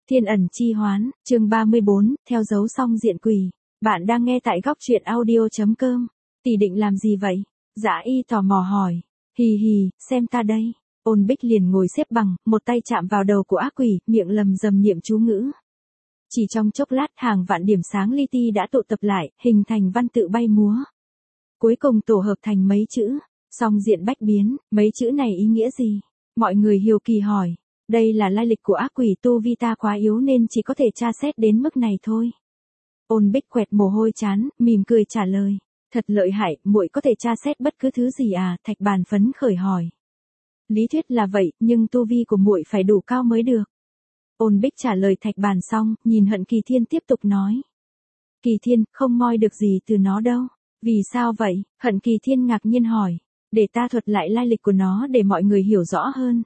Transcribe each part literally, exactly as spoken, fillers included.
Thiên ẩn chi hoán, chương ba mươi bốn, theo dấu song diện quỷ. Bạn đang nghe tại góc truyện audio.com. Tỷ định làm gì vậy? Dã Y tò mò hỏi. Hì hì, xem ta đây. Ôn Bích liền ngồi xếp bằng, một tay chạm vào đầu của ác quỷ, miệng lầm rầm niệm chú ngữ. Chỉ trong chốc lát hàng vạn điểm sáng li ti đã tụ tập lại, hình thành văn tự bay múa. Cuối cùng tổ hợp thành mấy chữ, song diện bách biến, mấy chữ này ý nghĩa gì? Mọi người hiếu kỳ hỏi. Đây là lai lịch của ác quỷ, tu vi ta quá yếu nên chỉ có thể tra xét đến mức này thôi. Ôn Bích quẹt mồ hôi chán, mỉm cười trả lời. Thật lợi hại, muội có thể tra xét bất cứ thứ gì à? Thạch Bàn phấn khởi hỏi. Lý thuyết là vậy, nhưng tu vi của muội phải đủ cao mới được. Ôn Bích trả lời Thạch Bàn xong, nhìn Hận Kỳ Thiên tiếp tục nói. Kỳ Thiên, không moi được gì từ nó đâu. Vì sao vậy? Hận Kỳ Thiên ngạc nhiên hỏi. Để ta thuật lại lai lịch của nó để mọi người hiểu rõ hơn.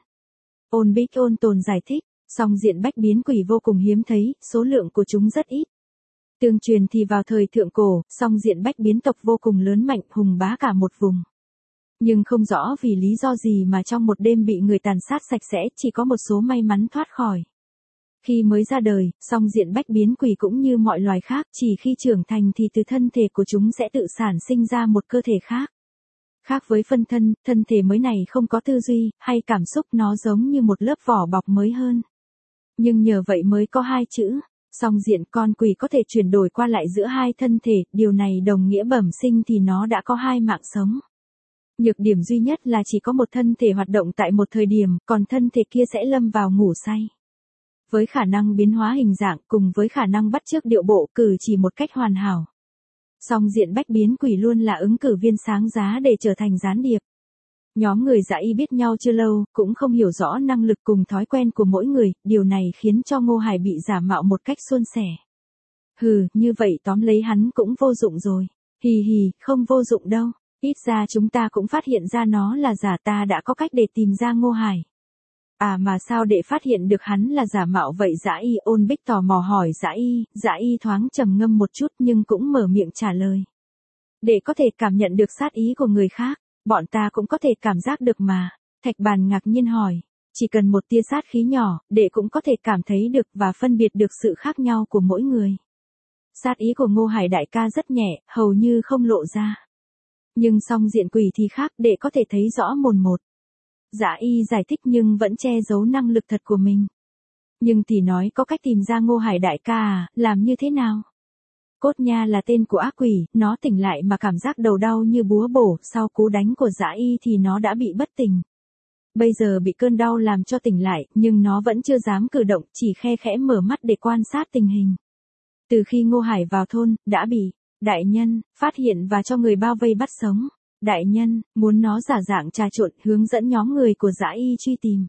Ôn Bích ôn tồn giải thích, song diện bách biến quỷ vô cùng hiếm thấy, số lượng của chúng rất ít. Tương truyền thì vào thời thượng cổ, song diện bách biến tộc vô cùng lớn mạnh, hùng bá cả một vùng. Nhưng không rõ vì lý do gì mà trong một đêm bị người tàn sát sạch sẽ, chỉ có một số may mắn thoát khỏi. Khi mới ra đời, song diện bách biến quỷ cũng như mọi loài khác, chỉ khi trưởng thành thì từ thân thể của chúng sẽ tự sản sinh ra một cơ thể khác. Khác với phân thân, thân thể mới này không có tư duy, hay cảm xúc, nó giống như một lớp vỏ bọc mới hơn. Nhưng nhờ vậy mới có hai chữ, song diện con quỷ có thể chuyển đổi qua lại giữa hai thân thể, điều này đồng nghĩa bẩm sinh thì nó đã có hai mạng sống. Nhược điểm duy nhất là chỉ có một thân thể hoạt động tại một thời điểm, còn thân thể kia sẽ lâm vào ngủ say. Với khả năng biến hóa hình dạng cùng với khả năng bắt chước điệu bộ cử chỉ một cách hoàn hảo. Song diện bách biến quỷ luôn là ứng cử viên sáng giá để trở thành gián điệp. Nhóm người Dã Y biết nhau chưa lâu, cũng không hiểu rõ năng lực cùng thói quen của mỗi người, điều này khiến cho Ngô Hải bị giả mạo một cách suôn sẻ. Hừ, như vậy tóm lấy hắn cũng vô dụng rồi. Hì hì, không vô dụng đâu, ít ra chúng ta cũng phát hiện ra nó là giả, ta đã có cách để tìm ra Ngô Hải. À mà sao để phát hiện được hắn là giả mạo vậy Dã Y? Ôn Bích tò mò hỏi Dã Y, Dã Y thoáng trầm ngâm một chút nhưng cũng mở miệng trả lời. Để có thể cảm nhận được sát ý của người khác, bọn ta cũng có thể cảm giác được mà. Thạch Bàn ngạc nhiên hỏi, chỉ cần một tia sát khí nhỏ, để cũng có thể cảm thấy được và phân biệt được sự khác nhau của mỗi người. Sát ý của Ngô Hải đại ca rất nhẹ, hầu như không lộ ra. Nhưng song diện quỷ thì khác, để có thể thấy rõ mồn một. Dã Y giải thích nhưng vẫn che giấu năng lực thật của mình. Nhưng tỷ nói có cách tìm ra Ngô Hải đại ca à, làm như thế nào? Cốt nha là tên của ác quỷ, nó tỉnh lại mà cảm giác đầu đau như búa bổ, sau cú đánh của Dã Y thì nó đã bị bất tỉnh. Bây giờ bị cơn đau làm cho tỉnh lại, nhưng nó vẫn chưa dám cử động, chỉ khe khẽ mở mắt để quan sát tình hình. Từ khi Ngô Hải vào thôn, đã bị đại nhân phát hiện và cho người bao vây bắt sống. Đại nhân, muốn nó giả dạng trà trộn hướng dẫn nhóm người của Dã Y truy tìm.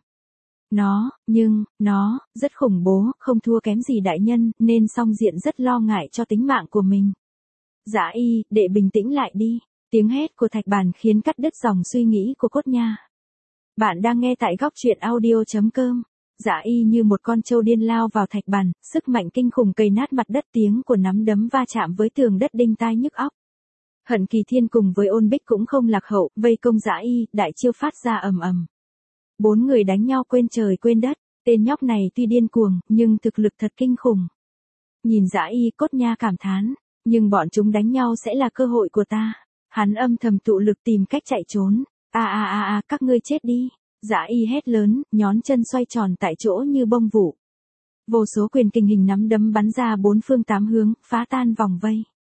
Nó, nhưng, nó, rất khủng bố, không thua kém gì đại nhân, nên song diện rất lo ngại cho tính mạng của mình. Dã Y, để bình tĩnh lại đi. Tiếng hét của Thạch Bàn khiến cắt đứt dòng suy nghĩ của Cốt Nha. Bạn đang nghe tại góc truyện audio.com. Dã Y như một con trâu điên lao vào Thạch Bàn, sức mạnh kinh khủng cày nát mặt đất, tiếng của nắm đấm va chạm với tường đất đinh tai nhức óc. Hận Kỳ Thiên cùng với Ôn Bích cũng không lạc hậu, vây công Dã Y, đại chiêu phát ra ầm ầm. Bốn người đánh nhau quên trời quên đất, tên nhóc này tuy điên cuồng, nhưng thực lực thật kinh khủng. Nhìn Dã Y, Cốt Nha cảm thán, nhưng bọn chúng đánh nhau sẽ là cơ hội của ta. Hắn âm thầm tụ lực tìm cách chạy trốn. A a a a, các ngươi chết đi. Dã Y hét lớn, nhón chân xoay tròn tại chỗ như bông vụ. Vô số quyền kình hình nắm đấm bắn ra bốn phương tám hướng, phá tan vòng vây.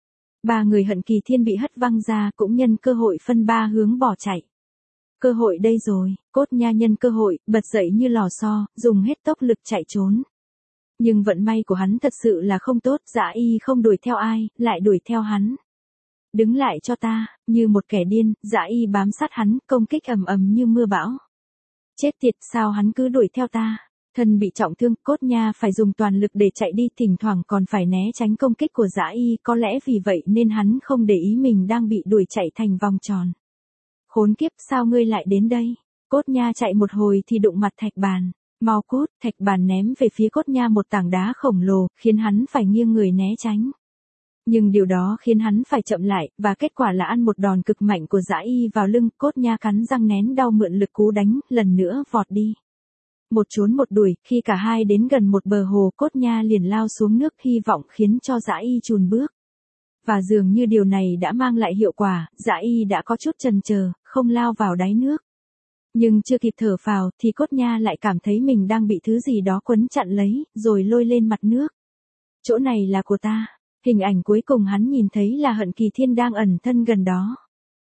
Ba người Hận Kỳ Thiên bị hất văng ra, cũng nhân cơ hội phân ba hướng bỏ chạy. Cơ hội đây rồi, Cốt Nha nhân cơ hội, bật dậy như lò xo, dùng hết tốc lực chạy trốn. Nhưng vận may của hắn thật sự là không tốt, Dã Y không đuổi theo ai, lại đuổi theo hắn. Đứng lại cho ta, như một kẻ điên, Dã Y bám sát hắn, công kích ầm ầm như mưa bão. Chết tiệt, sao hắn cứ đuổi theo ta? Thân bị trọng thương, Cốt Nha phải dùng toàn lực để chạy đi, thỉnh thoảng còn phải né tránh công kích của Dã Y, có lẽ vì vậy nên hắn không để ý mình đang bị đuổi chạy thành vòng tròn. Khốn kiếp, sao ngươi lại đến đây? Cốt Nha chạy một hồi thì đụng mặt Thạch Bàn. Mau cút, Thạch Bàn ném về phía Cốt Nha một tảng đá khổng lồ, khiến hắn phải nghiêng người né tránh. Nhưng điều đó khiến hắn phải chậm lại, và kết quả là ăn một đòn cực mạnh của Dã Y vào lưng. Cốt Nha cắn răng nén đau mượn lực cú đánh, lần nữa vọt đi. Một trốn một đuổi, khi cả hai đến gần một bờ hồ, Cốt Nha liền lao xuống nước hy vọng khiến cho Dã Y chùn bước. Và dường như điều này đã mang lại hiệu quả, Dã Y đã có chút chần chờ, không lao vào đáy nước. Nhưng chưa kịp thở phào thì Cốt Nha lại cảm thấy mình đang bị thứ gì đó quấn chặn lấy, rồi lôi lên mặt nước. Chỗ này là của ta. Hình ảnh cuối cùng hắn nhìn thấy là Hận Kỳ Thiên đang ẩn thân gần đó.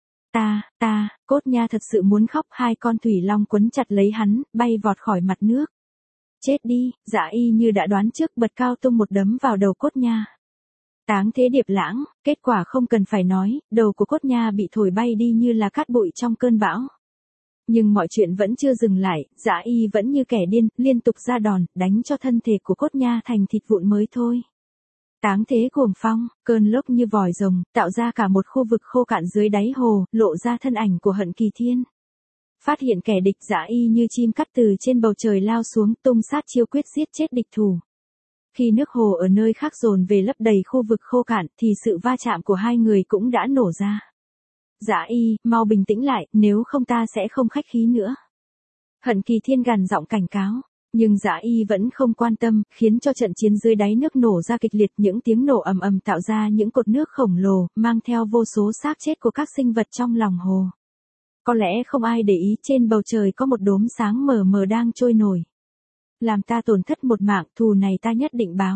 Ta, ta, Cốt Nha thật sự muốn khóc, hai con thủy long quấn chặt lấy hắn, bay vọt khỏi mặt nước. Chết đi, Dã Y như đã đoán trước, bật cao tung một đấm vào đầu Cốt Nha. Táng thế điệp lãng, kết quả không cần phải nói, đầu của Cốt Nha bị thổi bay đi như là cát bụi trong cơn bão. Nhưng mọi chuyện vẫn chưa dừng lại, Dã Y vẫn như kẻ điên, liên tục ra đòn, đánh cho thân thể của Cốt Nha thành thịt vụn mới thôi. Táng thế cuồng phong, cơn lốc như vòi rồng, tạo ra cả một khu vực khô cạn dưới đáy hồ, lộ ra thân ảnh của Hận Kỳ Thiên. Phát hiện kẻ địch, Dã Y như chim cắt từ trên bầu trời lao xuống, tung sát chiêu quyết giết chết địch thủ. Khi nước hồ ở nơi khác dồn về lấp đầy khu vực khô cạn, thì sự va chạm của hai người cũng đã nổ ra. Dã Y, mau bình tĩnh lại, nếu không ta sẽ không khách khí nữa. Hận Kỳ Thiên gằn giọng cảnh cáo. Nhưng Dã Y vẫn không quan tâm, khiến cho trận chiến dưới đáy nước nổ ra kịch liệt, những tiếng nổ ầm ầm tạo ra những cột nước khổng lồ, mang theo vô số xác chết của các sinh vật trong lòng hồ. Có lẽ không ai để ý, trên bầu trời có một đốm sáng mờ mờ đang trôi nổi. Làm ta tổn thất một mạng, thù này ta nhất định báo.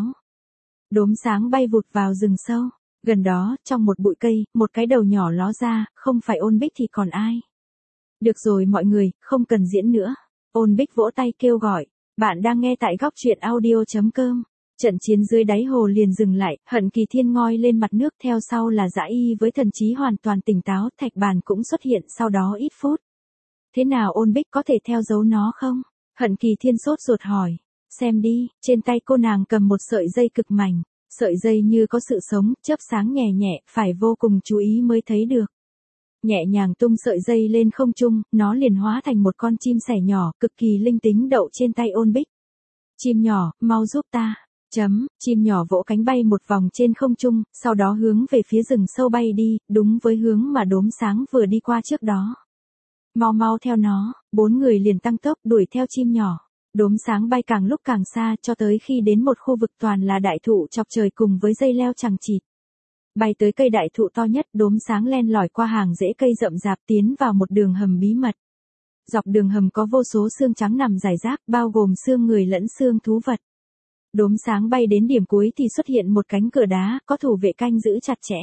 Đốm sáng bay vụt vào rừng sâu. Gần đó, trong một bụi cây, một cái đầu nhỏ ló ra, không phải Ôn Bích thì còn ai. Được rồi mọi người, không cần diễn nữa. Ôn Bích vỗ tay kêu gọi. Bạn đang nghe tại góc truyện audio chấm com. Trận chiến dưới đáy hồ liền dừng lại, Hận Kỳ Thiên ngoi lên mặt nước, theo sau là Dã Y với thần trí hoàn toàn tỉnh táo, thạch bàn cũng xuất hiện sau đó ít phút. Thế nào Ôn Bích có thể theo dấu nó không? Hận Kỳ Thiên sốt ruột hỏi. Xem đi, trên tay cô nàng cầm một sợi dây cực mảnh, sợi dây như có sự sống, chớp sáng nhẹ nhẹ, phải vô cùng chú ý mới thấy được. Nhẹ nhàng tung sợi dây lên không trung, nó liền hóa thành một con chim sẻ nhỏ, cực kỳ linh tính đậu trên tay Ôn Bích. Chim nhỏ, mau giúp ta. Chấm, chim nhỏ vỗ cánh bay một vòng trên không trung, sau đó hướng về phía rừng sâu bay đi, đúng với hướng mà đốm sáng vừa đi qua trước đó. Mau mau theo nó, bốn người liền tăng tốc đuổi theo chim nhỏ. Đốm sáng bay càng lúc càng xa cho tới khi đến một khu vực toàn là đại thụ chọc trời cùng với dây leo chằng chịt. Bay tới cây đại thụ to nhất, đốm sáng len lỏi qua hàng rễ cây rậm rạp tiến vào một đường hầm bí mật. Dọc đường hầm có vô số xương trắng nằm rải rác, bao gồm xương người lẫn xương thú vật. Đốm sáng bay đến điểm cuối thì xuất hiện một cánh cửa đá, có thủ vệ canh giữ chặt chẽ.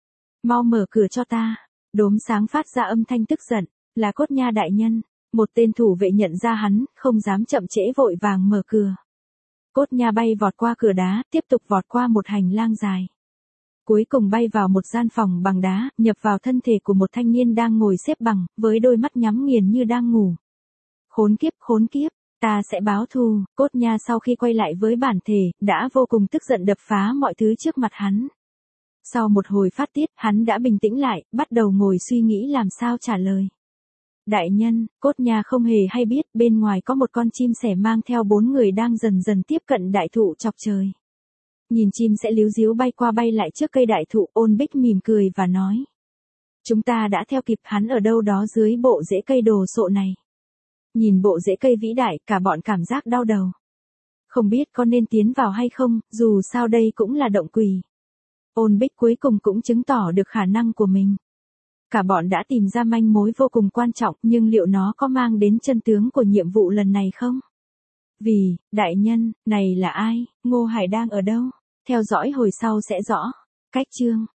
Mau mở cửa cho ta. Đốm sáng phát ra âm thanh tức giận, là Cốt Nha đại nhân. Một tên thủ vệ nhận ra hắn, không dám chậm trễ vội vàng mở cửa. Cốt Nha bay vọt qua cửa đá, tiếp tục vọt qua một hành lang dài. Cuối cùng bay vào một gian phòng bằng đá, nhập vào thân thể của một thanh niên đang ngồi xếp bằng, với đôi mắt nhắm nghiền như đang ngủ. Khốn kiếp, khốn kiếp, ta sẽ báo thù. Cốt Nha sau khi quay lại với bản thể, đã vô cùng tức giận đập phá mọi thứ trước mặt hắn. Sau một hồi phát tiết, hắn đã bình tĩnh lại, bắt đầu ngồi suy nghĩ làm sao trả lời. Đại nhân, Cốt Nha không hề hay biết, bên ngoài có một con chim sẻ mang theo bốn người đang dần dần tiếp cận đại thụ chọc trời. Nhìn chim sẽ líu díu bay qua bay lại trước cây đại thụ, Ôn Bích mỉm cười và nói. Chúng ta đã theo kịp hắn ở đâu đó dưới bộ rễ cây đồ sộ này. Nhìn bộ rễ cây vĩ đại, cả bọn cảm giác đau đầu. Không biết có nên tiến vào hay không, dù sao đây cũng là động quỷ. Ôn Bích cuối cùng cũng chứng tỏ được khả năng của mình. Cả bọn đã tìm ra manh mối vô cùng quan trọng, nhưng liệu nó có mang đến chân tướng của nhiệm vụ lần này không? Vì, đại nhân, này là ai, Ngô Hải đang ở đâu? Theo dõi hồi sau sẽ rõ. Cách chương